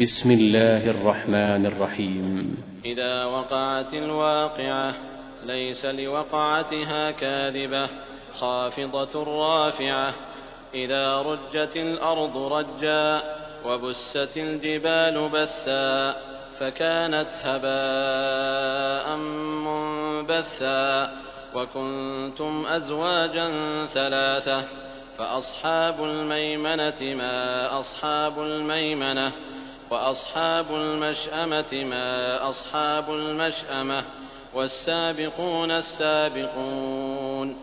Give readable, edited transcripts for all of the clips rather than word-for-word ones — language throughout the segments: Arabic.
بسم الله الرحمن الرحيم. إذا وقعت الواقعة ليس لوقعتها كاذبة خافضة رافعة. إذا رجت الأرض رجا وبست الجبال بسا فكانت هباء منبثا وكنتم أزواجا ثلاثة فأصحاب الميمنة ما أصحاب الميمنة وأصحاب المشأمة ما أصحاب المشأمة والسابقون السابقون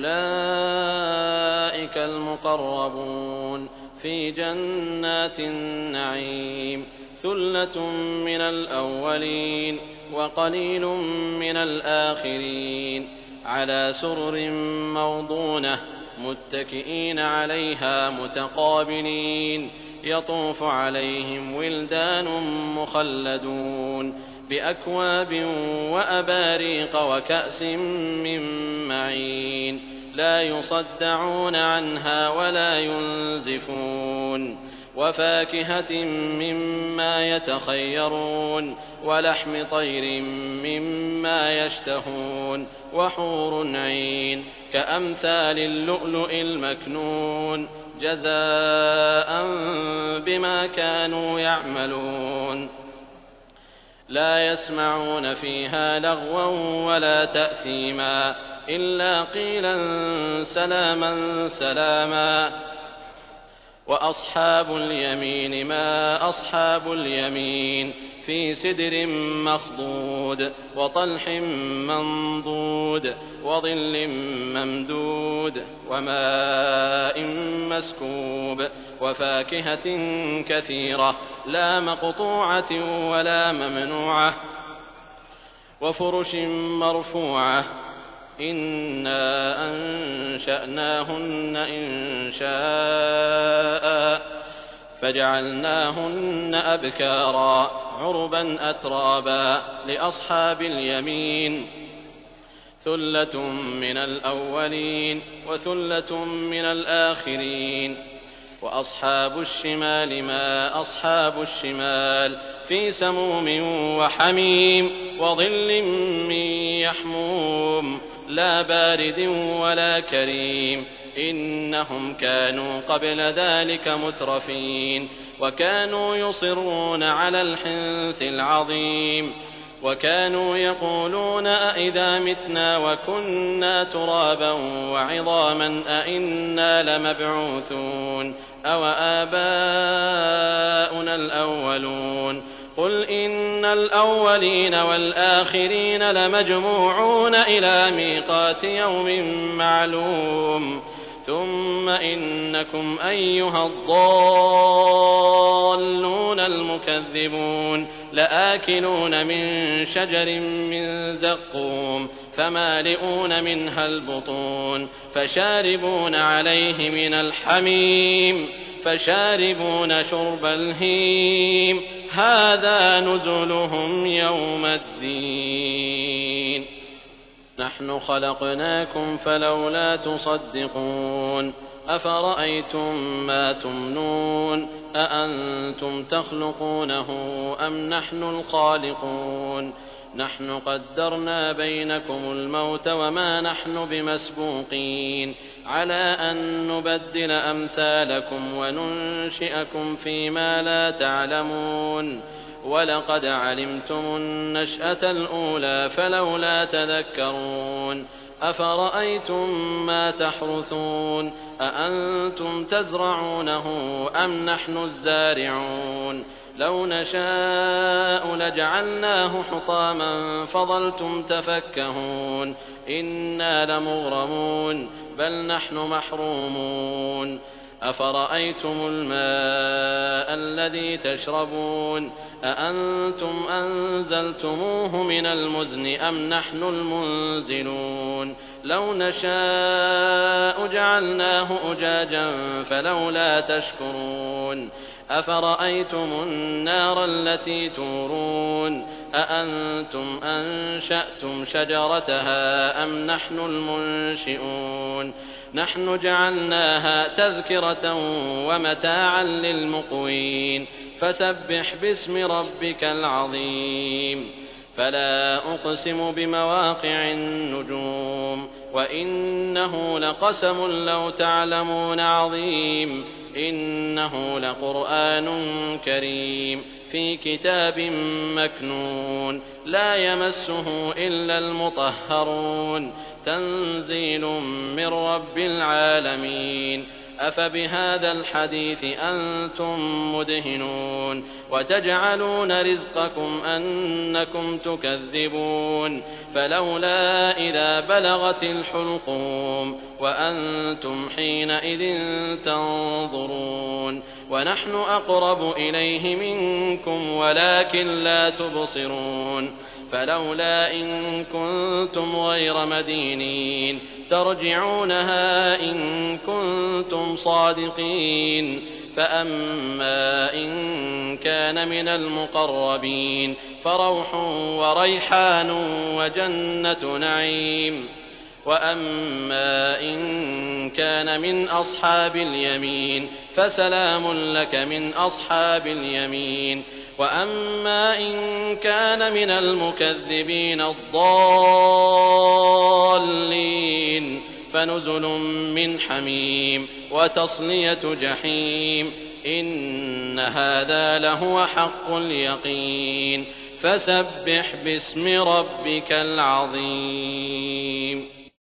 أولئك المقربون في جنات النعيم ثلة من الأولين وقليل من الآخرين على سرر موضونة متكئين عليها متقابلين يطوف عليهم ولدان مخلدون بأكواب وأباريق وكأس من معين لا يصدعون عنها ولا ينزفون وفاكهة مما يتخيرون ولحم طير مما يشتهون وحور عين كأمثال اللؤلؤ المكنون جزاء بما كانوا يعملون لا يسمعون فيها لغوا ولا تأثيما إلا قيلا سلاما سلاما وأصحاب اليمين ما أصحاب اليمين في سدر مخضود وطلح منضود وظل ممدود وماء مسكوب وفاكهة كثيرة لا مقطوعة ولا ممنوعة وفرش مرفوعة إنا أنشأناهن إنشاء فجعلناهن أبكارا عربا أترابا لأصحاب اليمين ثلة من الأولين وثلة من الآخرين وأصحاب الشمال ما أصحاب الشمال في سموم وحميم وظل من يحموم لا بارد ولا كريم إنهم كانوا قبل ذلك مترفين وكانوا يصرون على الحنث العظيم وكانوا يقولون أئذا متنا وكنا ترابا وعظاما أئنا لمبعوثون أو آباؤنا الأولون قل إن الأولين والآخرين لمجموعون إلى ميقات يوم معلوم ثم إنكم أيها الضالون المكذبون لآكلون من شجر من زقوم فمالئون منها البطون فشاربون عليه من الحميم فشاربون شرب الهيم هذا نزلهم يوم الدين نحن خلقناكم فلولا تصدقون أفرأيتم ما تمنون أأنتم تخلقونه أم نحن الخالقون نحن قدرنا بينكم الموت وما نحن بمسبوقين على أن نبدل أمثالكم وننشئكم فيما لا تعلمون ولقد علمتم النشأة الأولى فلولا تذكرون أفرأيتم ما تحرثون أأنتم تزرعونه أم نحن الزارعون لو نشاء لجعلناه حطاما فظلتم تفكهون إنا لمغرمون بل نحن محرومون أفرأيتم الماء الذي تشربون أأنتم أنزلتموه من المزن أم نحن المنزلون لو نشاء جعلناه أجاجا فلولا تشكرون أفرأيتم النار التي تورون أأنتم أنشأتم شجرتها أم نحن المنشئون نحن جعلناها تذكرة ومتاعا للمقوين فسبح باسم ربك العظيم فلا أقسم بمواقع النجوم وإنه لقسم لو تعلمون عظيم إنه لقرآن كريم في كتاب مكنون لا يمسه إلا المطهرون تنزيل من رب العالمين أفبهذا الحديث أنتم مدهنون وتجعلون رزقكم أنكم تكذبون فلولا إذا بلغت الحلقوم وأنتم حينئذ تنظرون ونحن أقرب إليه منكم ولكن لا تبصرون فلولا إن كنتم غير مدينين ترجعونها إن كنتم صادقين فأما إن كان من المقربين فروح وريحان وجنة نعيم وأما إن كان من أصحاب اليمين فسلام لك من أصحاب اليمين وأما إن كان من المكذبين الضالين فنزل من حميم وتصلية جحيم إن هذا لهو حق اليقين فسبح باسم ربك العظيم